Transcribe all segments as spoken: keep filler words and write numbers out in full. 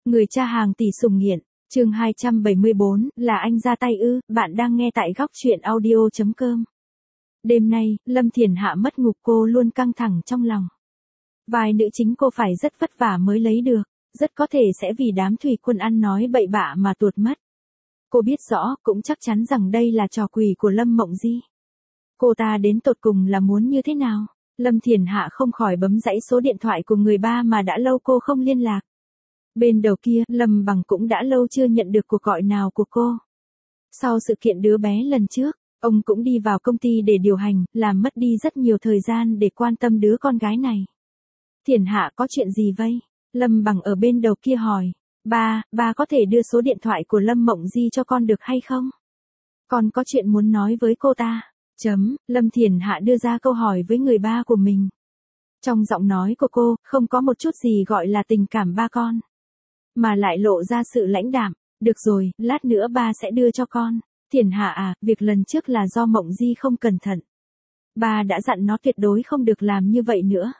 Người cha hàng tỷ sủng nghiện, chương hai trăm bảy mươi bốn, là anh ra tay ư, bạn đang nghe tại góc truyện audio chấm com. Đêm nay, Lâm Thiển Hạ mất ngục, cô luôn căng thẳng trong lòng. Vai nữ chính cô phải rất vất vả mới lấy được, rất có thể sẽ vì đám thủy quân ăn nói bậy bạ mà tuột mất. Cô biết rõ, cũng chắc chắn rằng đây là trò quỷ của Lâm Mộng Di. Cô ta đến tột cùng là muốn như thế nào? Lâm Thiển Hạ không khỏi bấm dãy số điện thoại của người ba mà đã lâu cô không liên lạc. Bên đầu kia, Lâm Bằng cũng đã lâu chưa nhận được cuộc gọi nào của cô. Sau sự kiện đứa bé lần trước, ông cũng đi vào công ty để điều hành, làm mất đi rất nhiều thời gian để quan tâm đứa con gái này. Thiển Hạ, có chuyện gì vậy? Lâm Bằng ở bên đầu kia hỏi. Ba, ba có thể đưa số điện thoại của Lâm Mộng Di cho con được hay không? Con có chuyện muốn nói với cô ta. Chấm, Lâm Thiển Hạ đưa ra câu hỏi với người ba của mình. Trong giọng nói của cô, không có một chút gì gọi là tình cảm ba con, mà lại lộ ra sự lãnh đạm. Được rồi, lát nữa ba sẽ đưa cho con. Thiển Hạ à, việc lần trước là do Mộng Di không cẩn thận. Ba đã dặn nó tuyệt đối không được làm như vậy nữa.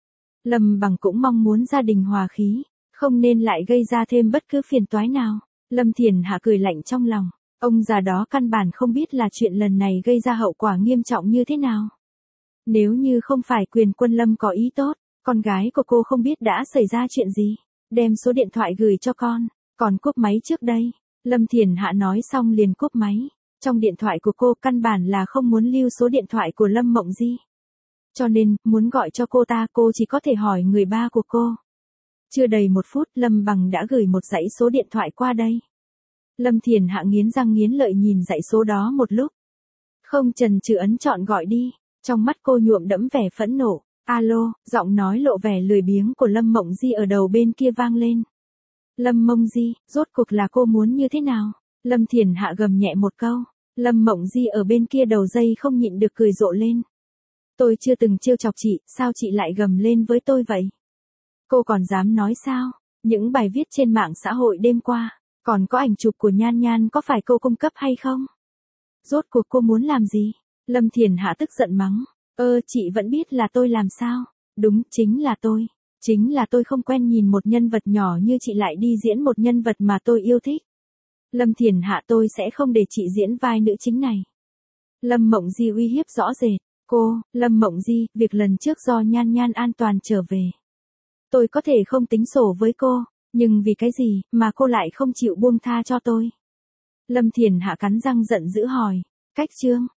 Lâm Bằng cũng mong muốn gia đình hòa khí, không nên lại gây ra thêm bất cứ phiền toái nào. Lâm Thiển Hạ cười lạnh trong lòng. Ông già đó căn bản không biết là chuyện lần này gây ra hậu quả nghiêm trọng như thế nào. Nếu như không phải Quyền Quân Lâm có ý tốt, con gái của cô không biết đã xảy ra chuyện gì. Đem số điện thoại gửi cho con, còn cúp máy trước đây. Lâm Thiển Hạ nói xong liền cúp máy. Trong điện thoại của cô căn bản là không muốn lưu số điện thoại của Lâm Mộng Di. Cho nên, muốn gọi cho cô ta cô chỉ có thể hỏi người ba của cô. Chưa đầy một phút Lâm Bằng đã gửi một dãy số điện thoại qua đây. Lâm Thiển Hạ nghiến răng nghiến lợi nhìn dãy số đó một lúc. Không chần chừ ấn chọn gọi đi. Trong mắt cô nhuộm đẫm vẻ phẫn nộ. Alo, giọng nói lộ vẻ lười biếng của Lâm Mộng Di ở đầu bên kia vang lên. Lâm Mộng Di, rốt cuộc là cô muốn như thế nào? Lâm Thiển Hạ gầm nhẹ một câu. Lâm Mộng Di ở bên kia đầu dây không nhịn được cười rộ lên. Tôi chưa từng trêu chọc chị, sao chị lại gầm lên với tôi vậy? Cô còn dám nói sao? Những bài viết trên mạng xã hội đêm qua, còn có ảnh chụp của Nhan Nhan có phải cô cung cấp hay không? Rốt cuộc cô muốn làm gì? Lâm Thiển Hạ tức giận mắng. Ơ, chị vẫn biết là tôi làm sao? Đúng, chính là tôi. Chính là tôi không quen nhìn một nhân vật nhỏ như chị lại đi diễn một nhân vật mà tôi yêu thích. Lâm Thiển Hạ, tôi sẽ không để chị diễn vai nữ chính này. Lâm Mộng Di uy hiếp rõ rệt. Cô, Lâm Mộng Di, việc lần trước do Nhan Nhan an toàn trở về. Tôi có thể không tính sổ với cô, nhưng vì cái gì mà cô lại không chịu buông tha cho tôi? Lâm Thiển Hạ cắn răng giận dữ hỏi. Cách chương,